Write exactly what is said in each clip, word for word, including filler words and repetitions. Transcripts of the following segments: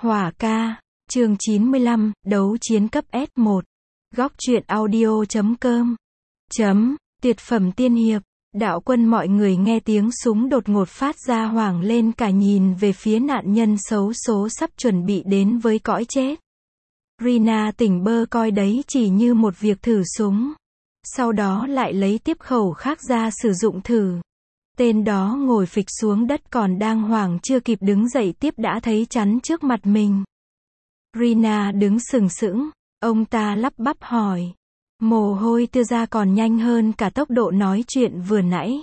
Hỏa ca, chương chín mươi lăm, đấu chiến cấp S một. Góc truyện audio chấm com. Chấm, tuyệt phẩm tiên hiệp. Đạo quân mọi người nghe tiếng súng đột ngột phát ra hoảng lên cả nhìn về phía nạn nhân xấu số sắp chuẩn bị đến với cõi chết. Rina tỉnh bơ coi đấy chỉ như một việc thử súng. Sau đó lại lấy tiếp khẩu khác ra sử dụng thử. Tên đó ngồi phịch xuống đất còn đang hoảng chưa kịp đứng dậy tiếp đã thấy chắn trước mặt mình. Rina đứng sừng sững, ông ta lắp bắp hỏi. Mồ hôi tiêu ra còn nhanh hơn cả tốc độ nói chuyện vừa nãy.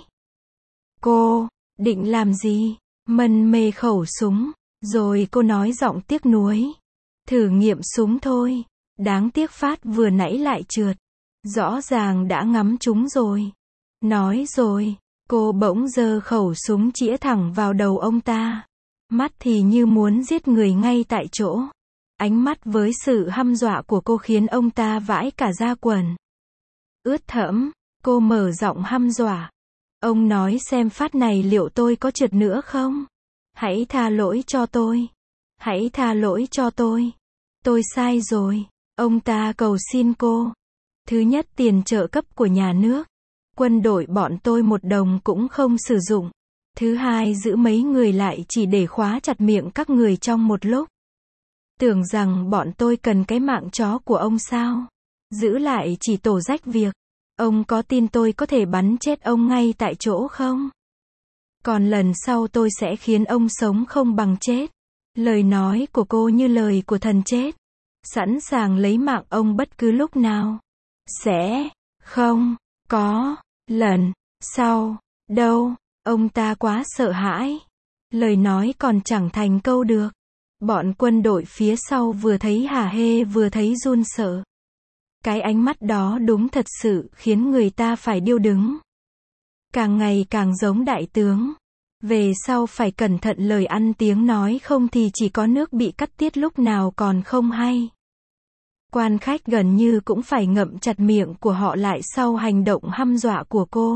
Cô, định làm gì? Mân mê khẩu súng, rồi cô nói giọng tiếc nuối. Thử nghiệm súng thôi, đáng tiếc phát vừa nãy lại trượt. Rõ ràng đã ngắm trúng rồi. Nói rồi, cô bỗng giơ khẩu súng chĩa thẳng vào đầu ông ta. Mắt thì như muốn giết người ngay tại chỗ. Ánh mắt với sự hăm dọa của cô khiến ông ta vãi cả da quần. Ướt thẫm, cô mở giọng hăm dọa. Ông nói xem phát này liệu tôi có trượt nữa không? Hãy tha lỗi cho tôi. Hãy tha lỗi cho tôi. Tôi sai rồi. Ông ta cầu xin cô. Thứ nhất, tiền trợ cấp của nhà nước. Quân đội bọn tôi một đồng cũng không sử dụng. Thứ hai, giữ mấy người lại chỉ để khóa chặt miệng các người trong một lúc. Tưởng rằng bọn tôi cần cái mạng chó của ông sao? Giữ lại chỉ tổ rách việc. Ông có tin tôi có thể bắn chết ông ngay tại chỗ không? Còn lần sau tôi sẽ khiến ông sống không bằng chết. Lời nói của cô như lời của thần chết. Sẵn sàng lấy mạng ông bất cứ lúc nào. Sẽ không có lần sau đâu. Ông ta quá sợ hãi. Lời nói còn chẳng thành câu được. Bọn quân đội phía sau vừa thấy hả hê vừa thấy run sợ. Cái ánh mắt đó đúng thật sự khiến người ta phải điêu đứng. Càng ngày càng giống đại tướng. Về sau phải cẩn thận lời ăn tiếng nói không thì chỉ có nước bị cắt tiết lúc nào còn không hay. Quan khách gần như cũng phải ngậm chặt miệng của họ lại sau hành động hăm dọa của cô.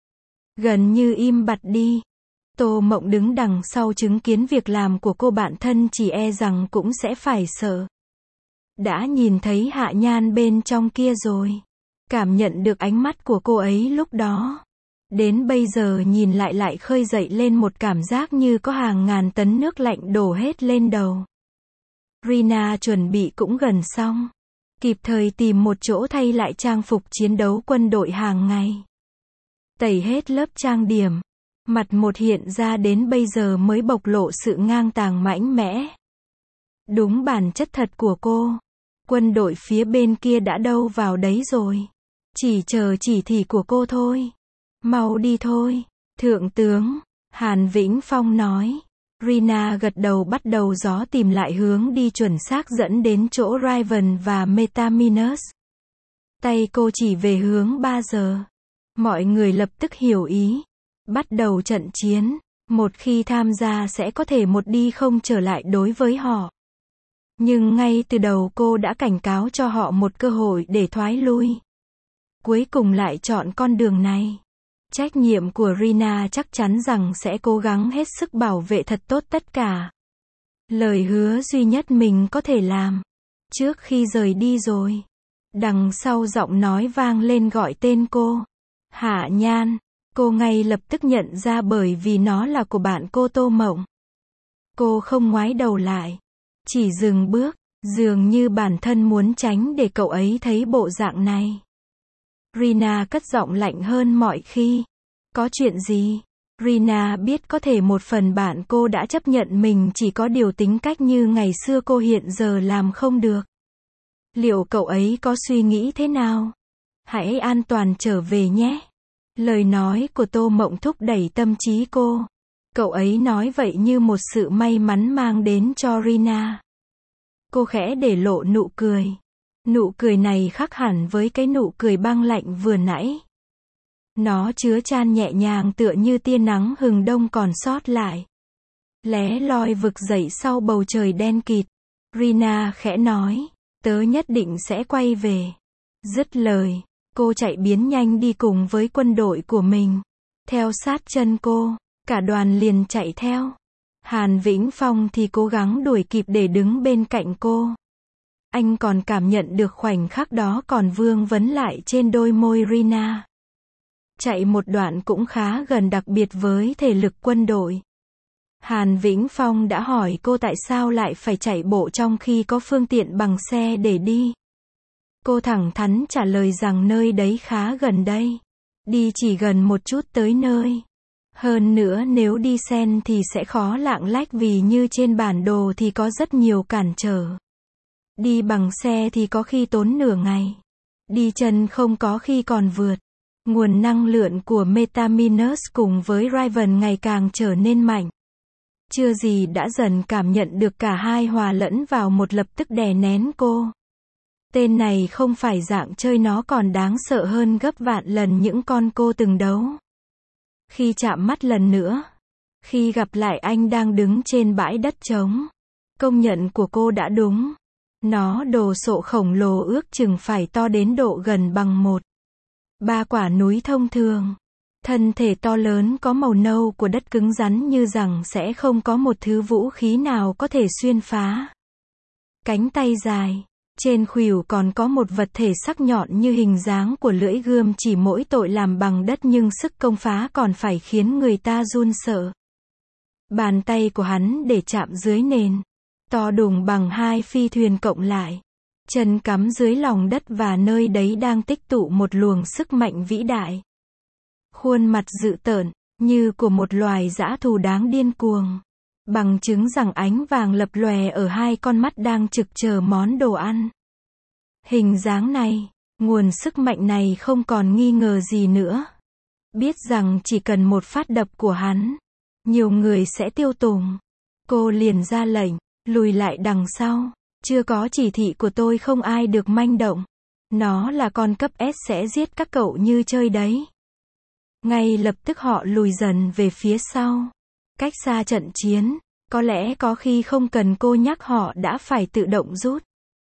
Gần như im bặt đi. Tô Mộng đứng đằng sau chứng kiến việc làm của cô bạn thân chỉ e rằng cũng sẽ phải sợ. Đã nhìn thấy Hạ Nhan bên trong kia rồi. Cảm nhận được ánh mắt của cô ấy lúc đó. Đến bây giờ nhìn lại lại khơi dậy lên một cảm giác như có hàng ngàn tấn nước lạnh đổ hết lên đầu. Rina chuẩn bị cũng gần xong. Kịp thời tìm một chỗ thay lại trang phục chiến đấu quân đội hàng ngày. Tẩy hết lớp trang điểm. Mặt một hiện ra đến bây giờ mới bộc lộ sự ngang tàng mãnh mẽ. Đúng bản chất thật của cô. Quân đội phía bên kia đã đâu vào đấy rồi. Chỉ chờ chỉ thị của cô thôi. Mau đi thôi. Thượng tướng, Hàn Vĩnh Phong nói. Rina gật đầu bắt đầu gió tìm lại hướng đi chuẩn xác dẫn đến chỗ Raven và Metaminus. Tay cô chỉ về hướng ba giờ. Mọi người lập tức hiểu ý. Bắt đầu trận chiến. Một khi tham gia sẽ có thể một đi không trở lại đối với họ. Nhưng ngay từ đầu cô đã cảnh cáo cho họ một cơ hội để thoái lui. Cuối cùng lại chọn con đường này. Trách nhiệm của Rina chắc chắn rằng sẽ cố gắng hết sức bảo vệ thật tốt tất cả. Lời hứa duy nhất mình có thể làm. Trước khi rời đi rồi. Đằng sau giọng nói vang lên gọi tên cô. Hạ Nhan. Cô ngay lập tức nhận ra bởi vì nó là của bạn cô Tô Mộng. Cô không ngoái đầu lại. Chỉ dừng bước, dường như bản thân muốn tránh để cậu ấy thấy bộ dạng này. Rina cất giọng lạnh hơn mọi khi. Có chuyện gì? Rina biết có thể một phần bạn cô đã chấp nhận mình chỉ có điều tính cách như ngày xưa cô hiện giờ làm không được. Liệu cậu ấy có suy nghĩ thế nào? Hãy an toàn trở về nhé. Lời nói của Tô Mộng thúc đẩy tâm trí cô. Cậu ấy nói vậy như một sự may mắn mang đến cho Rina. Cô khẽ để lộ nụ cười. Nụ cười này khác hẳn với cái nụ cười băng lạnh vừa nãy. Nó chứa chan nhẹ nhàng tựa như tia nắng hừng đông còn sót lại. Lé loi vực dậy sau bầu trời đen kịt. Rina khẽ nói, tớ nhất định sẽ quay về. Dứt lời, cô chạy biến nhanh đi cùng với quân đội của mình. Theo sát chân cô, cả đoàn liền chạy theo. Hàn Vĩnh Phong thì cố gắng đuổi kịp để đứng bên cạnh cô. Anh còn cảm nhận được khoảnh khắc đó còn vương vấn lại trên đôi môi Rina. Chạy một đoạn cũng khá gần, đặc biệt với thể lực quân đội. Hàn Vĩnh Phong đã hỏi cô tại sao lại phải chạy bộ trong khi có phương tiện bằng xe để đi. Cô thẳng thắn trả lời rằng nơi đấy khá gần đây. Đi chỉ gần một chút tới nơi. Hơn nữa nếu đi sen thì sẽ khó lạng lách vì như trên bản đồ thì có rất nhiều cản trở. Đi bằng xe thì có khi tốn nửa ngày. Đi chân không có khi còn vượt. Nguồn năng lượng của Metaminus cùng với Raven ngày càng trở nên mạnh. Chưa gì đã dần cảm nhận được cả hai hòa lẫn vào một, lập tức đè nén cô. Tên này không phải dạng chơi, nó còn đáng sợ hơn gấp vạn lần những con cô từng đấu. Khi chạm mắt lần nữa, khi gặp lại anh đang đứng trên bãi đất trống, công nhận của cô đã đúng. Nó đồ sộ khổng lồ, ước chừng phải to đến độ gần bằng một ba quả núi thông thường. Thân thể to lớn có màu nâu của đất cứng rắn như rằng sẽ không có một thứ vũ khí nào có thể xuyên phá. Cánh tay dài, trên khuỷu còn có một vật thể sắc nhọn như hình dáng của lưỡi gươm, chỉ mỗi tội làm bằng đất nhưng sức công phá còn phải khiến người ta run sợ. Bàn tay của hắn để chạm dưới nền, to đùng bằng hai phi thuyền cộng lại. Chân cắm dưới lòng đất và nơi đấy đang tích tụ một luồng sức mạnh vĩ đại. Khuôn mặt dữ tợn, như của một loài dã thú đáng điên cuồng. Bằng chứng rằng ánh vàng lập lòe ở hai con mắt đang trực chờ món đồ ăn. Hình dáng này, nguồn sức mạnh này không còn nghi ngờ gì nữa. Biết rằng chỉ cần một phát đập của hắn, nhiều người sẽ tiêu tùng. Cô liền ra lệnh, lùi lại đằng sau. Chưa có chỉ thị của tôi không ai được manh động. Nó là con cấp S sẽ giết các cậu như chơi đấy. Ngay lập tức họ lùi dần về phía sau. Cách xa trận chiến, có lẽ có khi không cần cô nhắc họ đã phải tự động rút.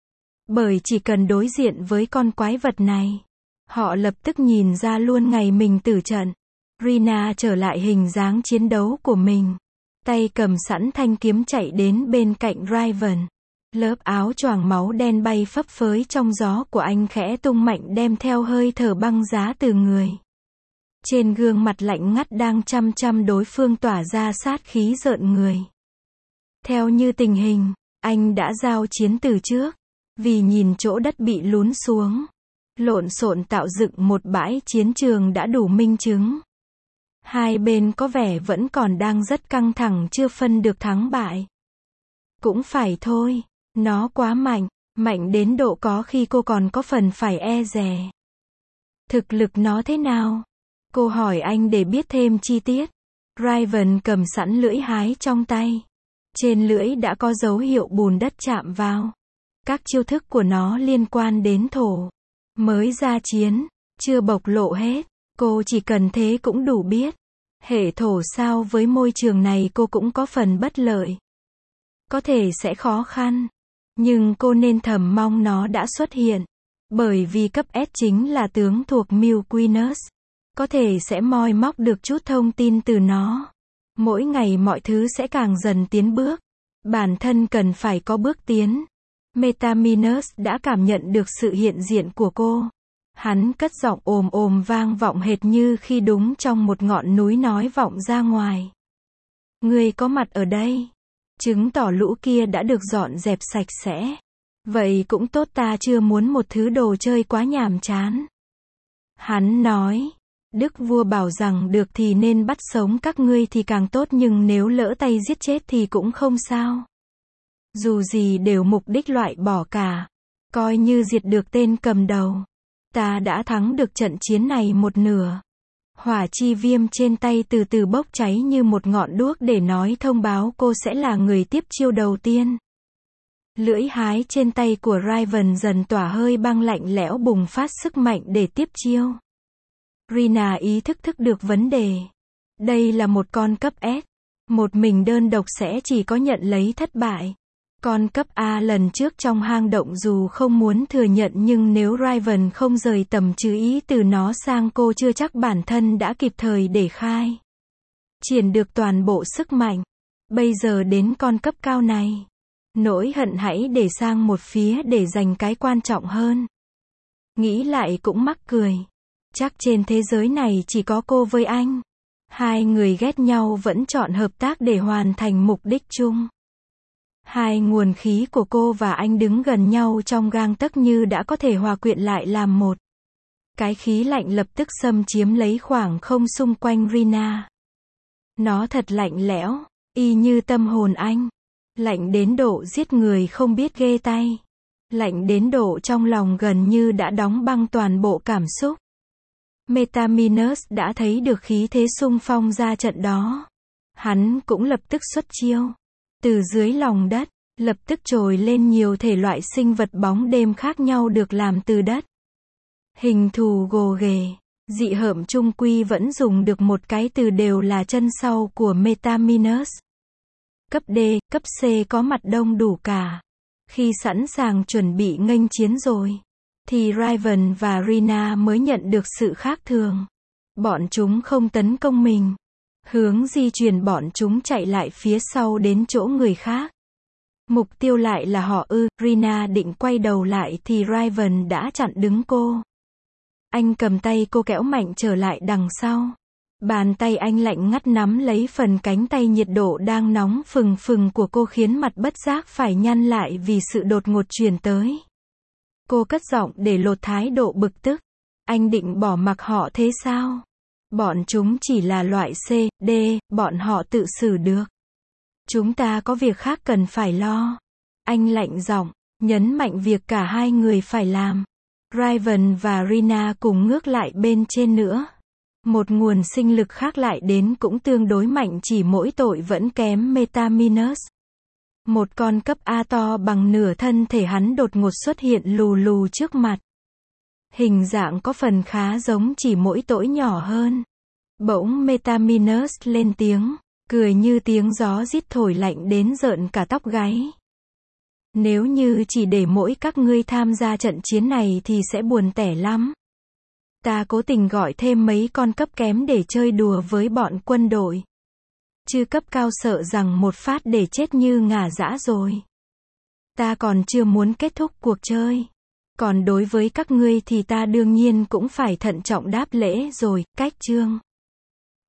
Bởi chỉ cần đối diện với con quái vật này, họ lập tức nhìn ra luôn ngày mình tử trận. Rina trở lại hình dáng chiến đấu của mình. Tay cầm sẵn thanh kiếm chạy đến bên cạnh Raven. Lớp áo choàng máu đen bay phấp phới trong gió của anh khẽ tung mạnh đem theo hơi thở băng giá từ người. Trên gương mặt lạnh ngắt đang chăm chăm đối phương tỏa ra sát khí rợn người. Theo như tình hình, anh đã giao chiến từ trước. Vì nhìn chỗ đất bị lún xuống, lộn xộn tạo dựng một bãi chiến trường đã đủ minh chứng. Hai bên có vẻ vẫn còn đang rất căng thẳng, chưa phân được thắng bại. Cũng phải thôi, nó quá mạnh, mạnh đến độ có khi cô còn có phần phải e dè. Thực lực nó thế nào? Cô hỏi anh để biết thêm chi tiết. Raven cầm sẵn lưỡi hái trong tay. Trên lưỡi đã có dấu hiệu bùn đất chạm vào. Các chiêu thức của nó liên quan đến thổ. Mới ra chiến, chưa bộc lộ hết. Cô chỉ cần thế cũng đủ biết. Hệ thổ sao với môi trường này cô cũng có phần bất lợi. Có thể sẽ khó khăn. Nhưng cô nên thầm mong nó đã xuất hiện. Bởi vì cấp S chính là tướng thuộc Milquinus. Có thể sẽ moi móc được chút thông tin từ nó. Mỗi ngày mọi thứ sẽ càng dần tiến bước. Bản thân cần phải có bước tiến. Metaminus đã cảm nhận được sự hiện diện của cô. Hắn cất giọng ồm ồm vang vọng hệt như khi đúng trong một ngọn núi nói vọng ra ngoài. Ngươi có mặt ở đây. Chứng tỏ lũ kia đã được dọn dẹp sạch sẽ. Vậy cũng tốt, ta chưa muốn một thứ đồ chơi quá nhàm chán. Hắn nói. Đức vua bảo rằng được thì nên bắt sống các ngươi thì càng tốt, nhưng nếu lỡ tay giết chết thì cũng không sao. Dù gì đều mục đích loại bỏ cả. Coi như diệt được tên cầm đầu. Ta đã thắng được trận chiến này một nửa. Hỏa chi viêm trên tay từ từ bốc cháy như một ngọn đuốc để nói thông báo cô sẽ là người tiếp chiêu đầu tiên. Lưỡi hái trên tay của Raven dần tỏa hơi băng lạnh lẽo, bùng phát sức mạnh để tiếp chiêu. Rina ý thức thức được vấn đề. Đây là một con cấp S. Một mình đơn độc sẽ chỉ có nhận lấy thất bại. Con cấp A lần trước trong hang động dù không muốn thừa nhận, nhưng nếu Raven không rời tầm chú ý từ nó sang cô, chưa chắc bản thân đã kịp thời để khai triển được toàn bộ sức mạnh. Bây giờ đến con cấp cao này. Nỗi hận hãy để sang một phía để dành cái quan trọng hơn. Nghĩ lại cũng mắc cười. Chắc trên thế giới này chỉ có cô với anh. Hai người ghét nhau vẫn chọn hợp tác để hoàn thành mục đích chung. Hai nguồn khí của cô và anh đứng gần nhau trong gang tấc như đã có thể hòa quyện lại làm một. Cái khí lạnh lập tức xâm chiếm lấy khoảng không xung quanh Rina. Nó thật lạnh lẽo, y như tâm hồn anh. Lạnh đến độ giết người không biết ghê tay. Lạnh đến độ trong lòng gần như đã đóng băng toàn bộ cảm xúc. Metaminus đã thấy được khí thế xung phong ra trận đó. Hắn cũng lập tức xuất chiêu. Từ dưới lòng đất, lập tức trồi lên nhiều thể loại sinh vật bóng đêm khác nhau được làm từ đất. Hình thù gồ ghề, dị hợm chung quy vẫn dùng được một cái từ đều là chân sau của Metaminus. Cấp D, cấp C có mặt đông đủ cả. Khi sẵn sàng chuẩn bị nghênh chiến rồi, thì Raven và Rina mới nhận được sự khác thường. Bọn chúng không tấn công mình. Hướng di chuyển bọn chúng chạy lại phía sau đến chỗ người khác. Mục tiêu lại là họ ư. Rina định quay đầu lại thì Raven đã chặn đứng cô. Anh cầm tay cô kéo mạnh trở lại đằng sau. Bàn tay anh lạnh ngắt nắm lấy phần cánh tay nhiệt độ đang nóng phừng phừng của cô khiến mặt bất giác phải nhăn lại vì sự đột ngột truyền tới. Cô cất giọng để lột thái độ bực tức. Anh định bỏ mặc họ thế sao? Bọn chúng chỉ là loại C, D, bọn họ tự xử được. Chúng ta có việc khác cần phải lo. Anh lạnh giọng, nhấn mạnh việc cả hai người phải làm. Raven và Rina cùng ngước lại bên trên nữa. Một nguồn sinh lực khác lại đến cũng tương đối mạnh, chỉ mỗi tội vẫn kém Metaminus. Một con cấp A to bằng nửa thân thể hắn đột ngột xuất hiện lù lù trước mặt. Hình dạng có phần khá giống, chỉ mỗi tội nhỏ hơn. Bỗng Metaminus lên tiếng, cười như tiếng gió rít thổi lạnh đến rợn cả tóc gáy. Nếu như chỉ để mỗi các ngươi tham gia trận chiến này thì sẽ buồn tẻ lắm. Ta cố tình gọi thêm mấy con cấp kém để chơi đùa với bọn quân đội. Chứ cấp cao sợ rằng một phát để chết như ngả dã rồi. Ta còn chưa muốn kết thúc cuộc chơi. Còn đối với các ngươi thì ta đương nhiên cũng phải thận trọng đáp lễ rồi, cách chương.